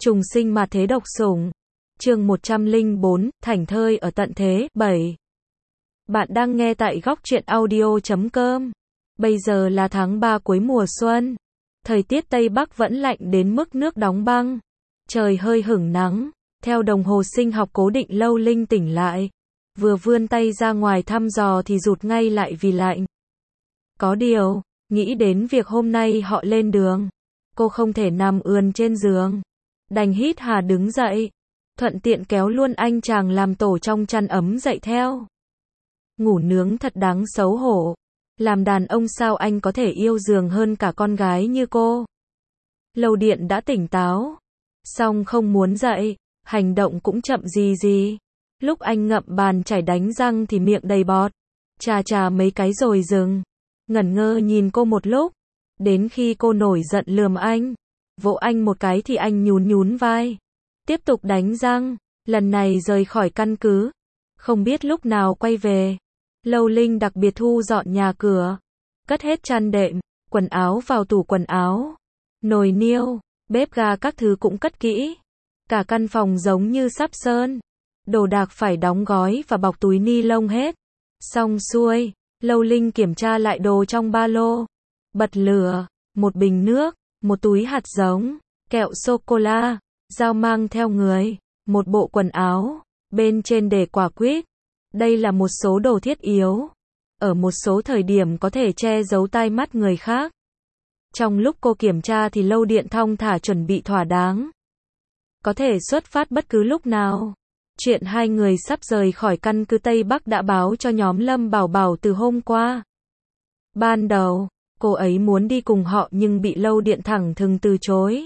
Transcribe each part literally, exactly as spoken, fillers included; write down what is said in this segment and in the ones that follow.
Trùng sinh mà thế độc sủng. Chương một trăm lẻ bốn, thảnh thơi ở tận thế, bảy. Bạn đang nghe tại góc truyện audio chấm com. Bây giờ là tháng ba cuối mùa xuân. Thời tiết Tây Bắc vẫn lạnh đến mức nước đóng băng. Trời hơi hửng nắng. Theo đồng hồ sinh học cố định, Lâu Linh tỉnh lại. Vừa vươn tay ra ngoài thăm dò thì rụt ngay lại vì lạnh. Có điều, nghĩ đến việc hôm nay họ lên đường, cô không thể nằm ườn trên giường. Đành hít hà đứng dậy, thuận tiện kéo luôn anh chàng làm tổ trong chăn ấm dậy theo. Ngủ nướng thật đáng xấu hổ. Làm đàn ông sao anh có thể yêu giường hơn cả con gái như cô? Lâu Điện đã tỉnh táo, song không muốn dậy, hành động cũng chậm gì gì. Lúc anh ngậm bàn chải đánh răng thì miệng đầy bọt, chà chà mấy cái rồi dừng, ngẩn ngơ nhìn cô một lúc, đến khi cô nổi giận lườm anh, vỗ anh một cái thì anh nhún nhún vai, tiếp tục đánh răng, lần này rời khỏi căn cứ, không biết lúc nào quay về. Lâu Linh đặc biệt thu dọn nhà cửa, cất hết chăn đệm, quần áo vào tủ quần áo, nồi niêu, bếp ga các thứ cũng cất kỹ, cả căn phòng giống như sắp sơn, đồ đạc phải đóng gói và bọc túi ni lông hết. Xong xuôi, Lâu Linh kiểm tra lại đồ trong ba lô, bật lửa, một bình nước, một túi hạt giống, kẹo sô-cô-la, dao mang theo người, một bộ quần áo, bên trên để quả quýt. Đây là một số đồ thiết yếu, ở một số thời điểm có thể che giấu tai mắt người khác. Trong lúc cô kiểm tra thì Lâu Điện thong thả chuẩn bị thỏa đáng, có thể xuất phát bất cứ lúc nào. Chuyện hai người sắp rời khỏi căn cứ Tây Bắc đã báo cho nhóm Lâm Bảo Bảo từ hôm qua. Ban đầu, cô ấy muốn đi cùng họ nhưng bị Lâu Điện thẳng thừng từ chối.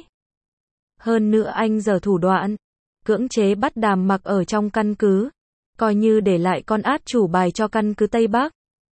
Hơn nữa anh giở thủ đoạn, cưỡng chế bắt Đàm Mặc ở trong căn cứ, coi như để lại con át chủ bài cho căn cứ Tây Bắc.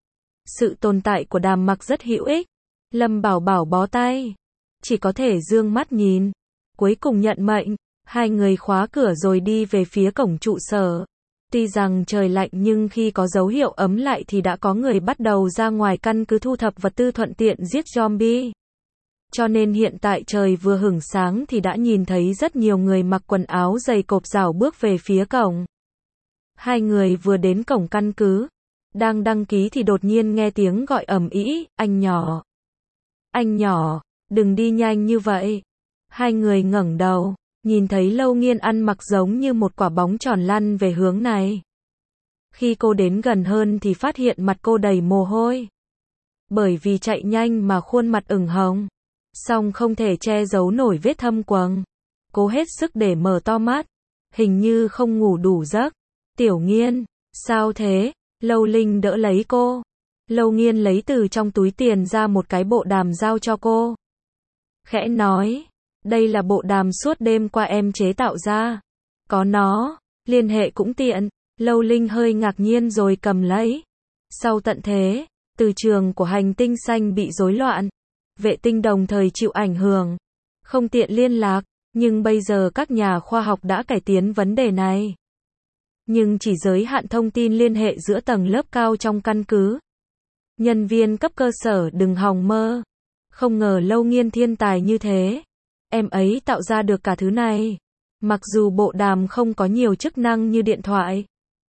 Sự tồn tại của Đàm Mặc rất hữu ích. Lâm Bảo Bảo bó tay, chỉ có thể dương mắt nhìn. Cuối cùng nhận mệnh, hai người khóa cửa rồi đi về phía cổng trụ sở. Tuy rằng trời lạnh nhưng khi có dấu hiệu ấm lại thì đã có người bắt đầu ra ngoài căn cứ thu thập vật tư thuận tiện giết zombie. Cho nên hiện tại trời vừa hửng sáng thì đã nhìn thấy rất nhiều người mặc quần áo dày cộp rảo bước về phía cổng. Hai người vừa đến cổng căn cứ, đang đăng ký thì đột nhiên nghe tiếng gọi ầm ĩ, anh nhỏ. Anh nhỏ, đừng đi nhanh như vậy. Hai người ngẩng đầu, nhìn thấy Lâu Nghiên ăn mặc giống như một quả bóng tròn lăn về hướng này. Khi cô đến gần hơn thì phát hiện mặt cô đầy mồ hôi. Bởi vì chạy nhanh mà khuôn mặt ửng hồng, song không thể che giấu nổi vết thâm quầng. Cố hết sức để mở to mắt, hình như không ngủ đủ giấc. Tiểu Nghiên, sao thế? Lâu Linh đỡ lấy cô. Lâu Nghiên lấy từ trong túi tiền ra một cái bộ đàm giao cho cô. Khẽ nói, đây là bộ đàm suốt đêm qua em chế tạo ra. Có nó, liên hệ cũng tiện. Lâu Linh hơi ngạc nhiên rồi cầm lấy. Sau tận thế, từ trường của hành tinh xanh bị rối loạn, vệ tinh đồng thời chịu ảnh hưởng, không tiện liên lạc, nhưng bây giờ các nhà khoa học đã cải tiến vấn đề này. Nhưng chỉ giới hạn thông tin liên hệ giữa tầng lớp cao trong căn cứ. Nhân viên cấp cơ sở đừng hòng mơ. Không ngờ Lâu Nghiên thiên tài như thế. Em ấy tạo ra được cả thứ này. Mặc dù bộ đàm không có nhiều chức năng như điện thoại.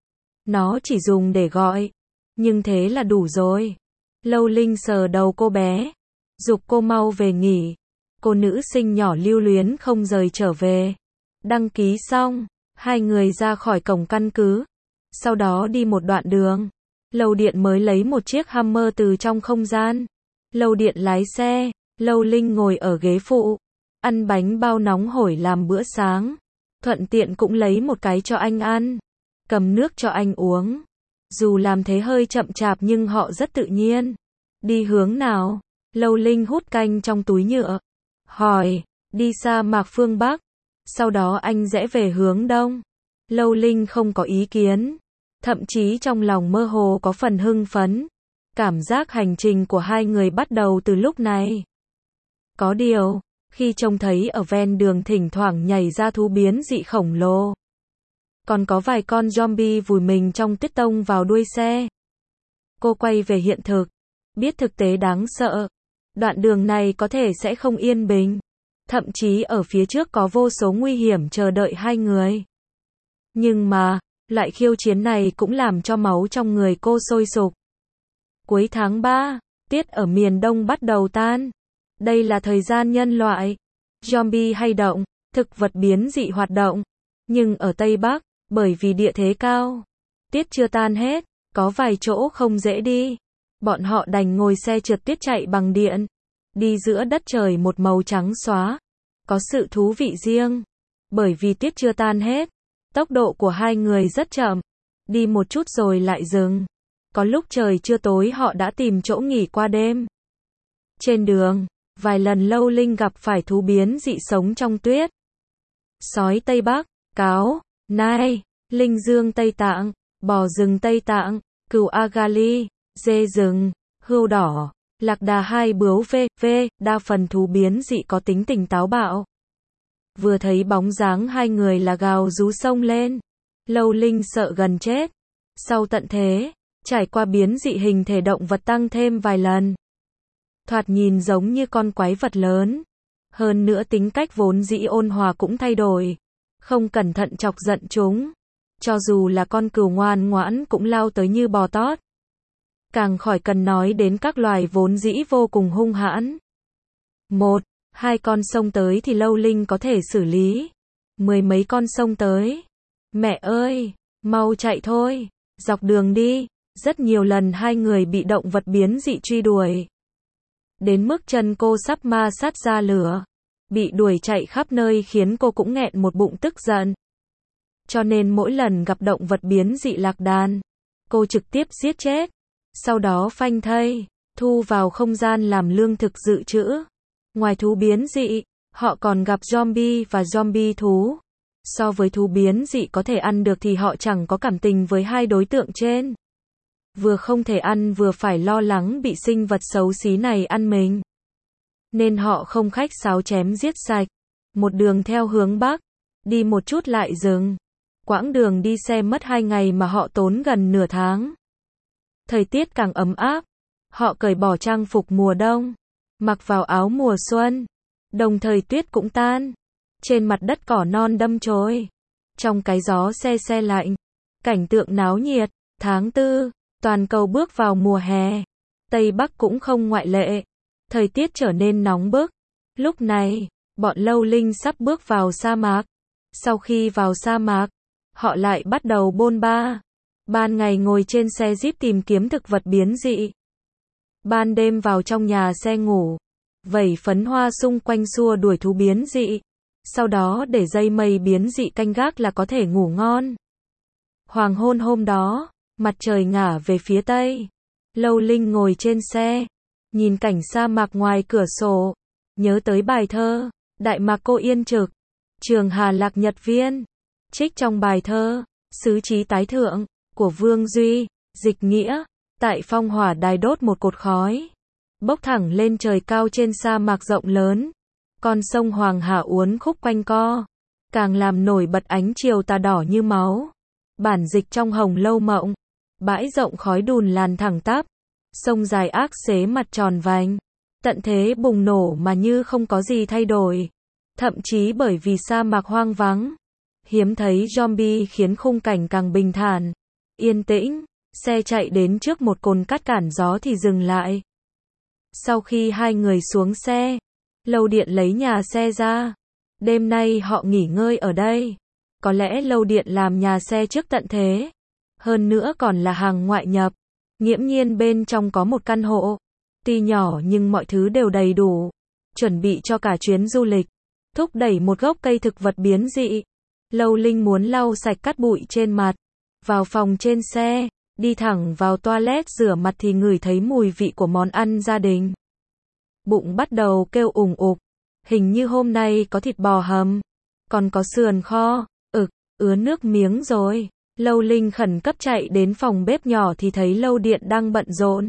Nó chỉ dùng để gọi. Nhưng thế là đủ rồi. Lâu Linh sờ đầu cô bé, giục cô mau về nghỉ. Cô nữ sinh nhỏ lưu luyến không rời trở về. Đăng ký xong, hai người ra khỏi cổng căn cứ. Sau đó đi một đoạn đường. Lâu Điện mới lấy một chiếc Hummer từ trong không gian. Lâu Điện lái xe, Lâu Linh ngồi ở ghế phụ, ăn bánh bao nóng hổi làm bữa sáng. Thuận tiện cũng lấy một cái cho anh ăn, cầm nước cho anh uống. Dù làm thế hơi chậm chạp nhưng họ rất tự nhiên. Đi hướng nào? Lâu Linh hút canh trong túi nhựa, hỏi, đi sa mạc phương Bắc. Sau đó anh rẽ về hướng Đông. Lâu Linh không có ý kiến, thậm chí trong lòng mơ hồ có phần hưng phấn. Cảm giác hành trình của hai người bắt đầu từ lúc này. Có điều, khi trông thấy ở ven đường thỉnh thoảng nhảy ra thú biến dị khổng lồ, còn có vài con zombie vùi mình trong tuyết tông vào đuôi xe, cô quay về hiện thực, biết thực tế đáng sợ. Đoạn đường này có thể sẽ không yên bình. Thậm chí ở phía trước có vô số nguy hiểm chờ đợi hai người. Nhưng mà, loại khiêu chiến này cũng làm cho máu trong người cô sôi sục. Cuối tháng ba, tiết ở miền Đông bắt đầu tan. Đây là thời gian nhân loại, zombie hay động, thực vật biến dị hoạt động. Nhưng ở Tây Bắc, bởi vì địa thế cao, tiết chưa tan hết, có vài chỗ không dễ đi. Bọn họ đành ngồi xe trượt tuyết chạy bằng điện. Đi giữa đất trời một màu trắng xóa. Có sự thú vị riêng. Bởi vì tiết chưa tan hết, tốc độ của hai người rất chậm. Đi một chút rồi lại dừng. Có lúc trời chưa tối họ đã tìm chỗ nghỉ qua đêm. Trên đường, vài lần Lâu Linh gặp phải thú biến dị sống trong tuyết. Sói Tây Bắc, cáo, nai, linh dương Tây Tạng, bò rừng Tây Tạng, cừu Agali, dê rừng, hươu đỏ, lạc đà hai bướu v, v, đa phần thú biến dị có tính tình táo bạo. Vừa thấy bóng dáng hai người là gào rú xông lên. Lâu Linh sợ gần chết. Sau tận thế, trải qua biến dị hình thể động vật tăng thêm vài lần. Thoạt nhìn giống như con quái vật lớn. Hơn nữa tính cách vốn dĩ ôn hòa cũng thay đổi. Không cẩn thận chọc giận chúng. Cho dù là con cừu ngoan ngoãn cũng lao tới như bò tót. Càng khỏi cần nói đến các loài vốn dĩ vô cùng hung hãn. Một, hai con xông tới thì Lâu Linh có thể xử lý. Mười mấy con xông tới. Mẹ ơi, mau chạy thôi, dọc đường đi. Rất nhiều lần hai người bị động vật biến dị truy đuổi. Đến mức chân cô sắp ma sát ra lửa. Bị đuổi chạy khắp nơi khiến cô cũng nghẹn một bụng tức giận. Cho nên mỗi lần gặp động vật biến dị lạc đàn, cô trực tiếp giết chết. Sau đó phanh thây, thu vào không gian làm lương thực dự trữ. Ngoài thú biến dị, họ còn gặp zombie và zombie thú. So với thú biến dị có thể ăn được thì họ chẳng có cảm tình với hai đối tượng trên. Vừa không thể ăn vừa phải lo lắng bị sinh vật xấu xí này ăn mình. Nên họ không khách sáo chém giết sạch. Một đường theo hướng Bắc, đi một chút lại dừng. Quãng đường đi xe mất hai ngày mà họ tốn gần nửa tháng. Thời tiết càng ấm áp, họ cởi bỏ trang phục mùa đông, mặc vào áo mùa xuân. Đồng thời tuyết cũng tan. Trên mặt đất cỏ non đâm chồi. Trong cái gió se se lạnh. Cảnh tượng náo nhiệt. Tháng tư, toàn cầu bước vào mùa hè. Tây Bắc cũng không ngoại lệ. Thời tiết trở nên nóng bức. Lúc này, bọn Lâu Linh sắp bước vào sa mạc. Sau khi vào sa mạc, họ lại bắt đầu bôn ba. Ban ngày ngồi trên xe jeep tìm kiếm thực vật biến dị. Ban đêm vào trong nhà xe ngủ. Vẩy phấn hoa xung quanh xua đuổi thú biến dị. Sau đó để dây mây biến dị canh gác là có thể ngủ ngon. Hoàng hôn hôm đó, mặt trời ngả về phía tây. Lâu Linh ngồi trên xe, nhìn cảnh sa mạc ngoài cửa sổ, nhớ tới bài thơ, Đại Mạc Cô Yên Trực, Trường Hà Lạc Nhật Viên. Trích trong bài thơ, Sứ Chí Tái Thượng, của Vương Duy, dịch nghĩa, tại phong hỏa đài đốt một cột khói. Bốc thẳng lên trời cao trên sa mạc rộng lớn. Con sông Hoàng Hà uốn khúc quanh co. Càng làm nổi bật ánh chiều tà đỏ như máu. Bản dịch trong Hồng Lâu Mộng. Bãi rộng khói đùn làn thẳng tắp. Sông dài ác xế mặt tròn vành. Tận thế bùng nổ mà như không có gì thay đổi. Thậm chí bởi vì sa mạc hoang vắng. Hiếm thấy zombie khiến khung cảnh càng bình thản. Yên tĩnh. Xe chạy đến trước một cồn cát cản gió thì dừng lại. Sau khi hai người xuống xe, Lâu Điện lấy nhà xe ra. Đêm nay họ nghỉ ngơi ở đây. Có lẽ Lâu Điện làm nhà xe trước tận thế. Hơn nữa còn là hàng ngoại nhập. Nghiễm nhiên bên trong có một căn hộ. Tuy nhỏ nhưng mọi thứ đều đầy đủ. Chuẩn bị cho cả chuyến du lịch. Thúc đẩy một gốc cây thực vật biến dị. Lâu Linh muốn lau sạch cát bụi trên mặt. Vào phòng trên xe, đi thẳng vào toilet rửa mặt thì ngửi thấy mùi vị của món ăn gia đình. Bụng bắt đầu kêu ủng ục. Hình như hôm nay có thịt bò hầm. Còn có sườn kho. Ực, ứa nước miếng rồi. Lâu Linh khẩn cấp chạy đến phòng bếp nhỏ thì thấy Lâu Điện đang bận rộn.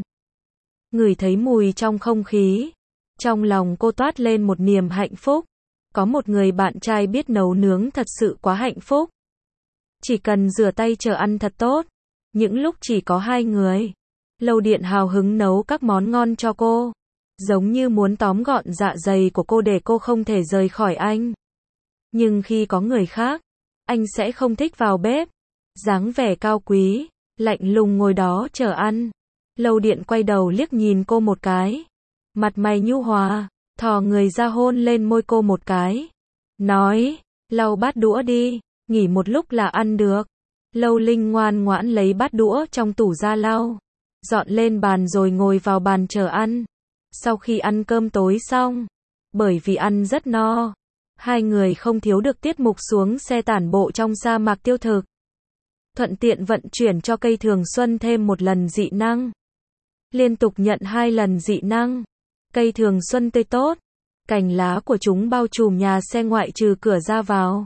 Ngửi thấy mùi trong không khí. Trong lòng cô toát lên một niềm hạnh phúc. Có một người bạn trai biết nấu nướng thật sự quá hạnh phúc. Chỉ cần rửa tay chờ ăn thật tốt. Những lúc chỉ có hai người, Lâu Điện hào hứng nấu các món ngon cho cô. giống như muốn tóm gọn dạ dày của cô để cô không thể rời khỏi anh. Nhưng khi có người khác, anh sẽ không thích vào bếp. Dáng vẻ cao quý, lạnh lùng ngồi đó chờ ăn. Lâu Điện quay đầu liếc nhìn cô một cái. Mặt mày nhu hòa, thò người ra hôn lên môi cô một cái. Nói, lau bát đũa đi, nghỉ một lúc là ăn được. Lâu Linh ngoan ngoãn lấy bát đũa trong tủ ra lau. Dọn lên bàn rồi ngồi vào bàn chờ ăn. Sau khi ăn cơm tối xong, bởi vì ăn rất no, hai người không thiếu được tiết mục xuống xe tản bộ trong sa mạc tiêu thực. Thuận tiện vận chuyển cho cây thường xuân thêm một lần dị năng. Liên tục nhận hai lần dị năng. Cây thường xuân tươi tốt. Cành lá của chúng bao trùm nhà xe ngoại trừ cửa ra vào.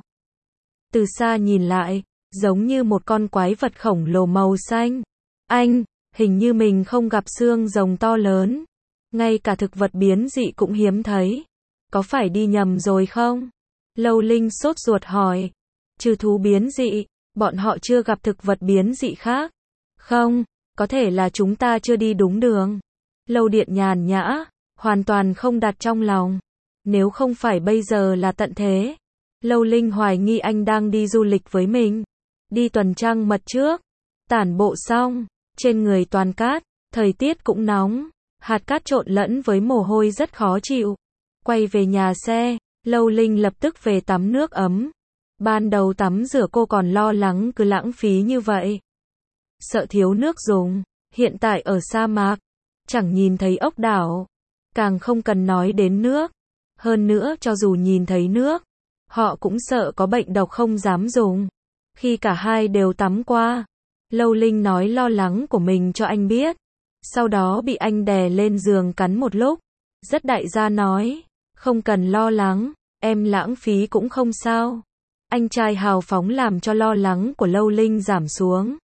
Từ xa nhìn lại, giống như một con quái vật khổng lồ màu xanh. Anh, hình như mình không gặp xương rồng to lớn. Ngay cả thực vật biến dị cũng hiếm thấy. Có phải đi nhầm rồi không? Lâu Linh sốt ruột hỏi. Trừ thú biến dị, bọn họ chưa gặp thực vật biến dị khác. Không, có thể là chúng ta chưa đi đúng đường. Lâu Điện nhàn nhã, hoàn toàn không đặt trong lòng. Nếu không phải bây giờ là tận thế. Lâu Linh hoài nghi anh đang đi du lịch với mình. Đi tuần trăng mật trước. Tản bộ xong, trên người toàn cát, thời tiết cũng nóng. Hạt cát trộn lẫn với mồ hôi rất khó chịu. Quay về nhà xe, Lâu Linh lập tức về tắm nước ấm. Ban đầu tắm rửa cô còn lo lắng cứ lãng phí như vậy. Sợ thiếu nước dùng. Hiện tại ở sa mạc, chẳng nhìn thấy ốc đảo. Càng không cần nói đến nước. Hơn nữa cho dù nhìn thấy nước, họ cũng sợ có bệnh độc không dám dùng. Khi cả hai đều tắm qua, Lâu Linh nói lo lắng của mình cho anh biết. Sau đó bị anh đè lên giường cắn một lúc. Rất đại gia nói, không cần lo lắng, em lãng phí cũng không sao. Anh trai hào phóng làm cho lo lắng của Lâu Linh giảm xuống.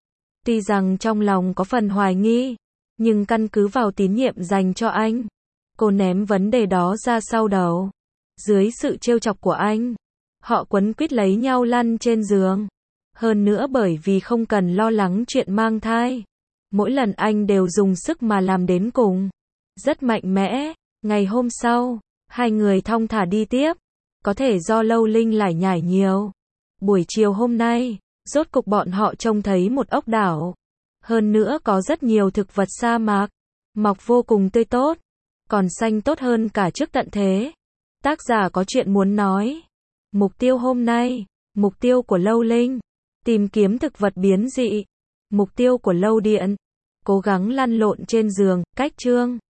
Tuy rằng trong lòng có phần hoài nghi, nhưng căn cứ vào tín nhiệm dành cho anh, cô ném vấn đề đó ra sau đầu. Dưới sự trêu chọc của anh, họ quấn quýt lấy nhau lăn trên giường. Hơn nữa bởi vì không cần lo lắng chuyện mang thai. Mỗi lần anh đều dùng sức mà làm đến cùng. Rất mạnh mẽ. Ngày hôm sau, hai người thong thả đi tiếp. Có thể do Lâu Linh lải nhải nhiều. Buổi chiều hôm nay, rốt cục bọn họ trông thấy một ốc đảo. Hơn nữa có rất nhiều thực vật sa mạc. Mọc vô cùng tươi tốt. Còn xanh tốt hơn cả trước tận thế. Tác giả có chuyện muốn nói. Mục tiêu hôm nay. Mục tiêu của Lâu Linh. Tìm kiếm thực vật biến dị. Mục tiêu của Lâu Điện. Cố gắng lăn lộn trên giường. Cách chương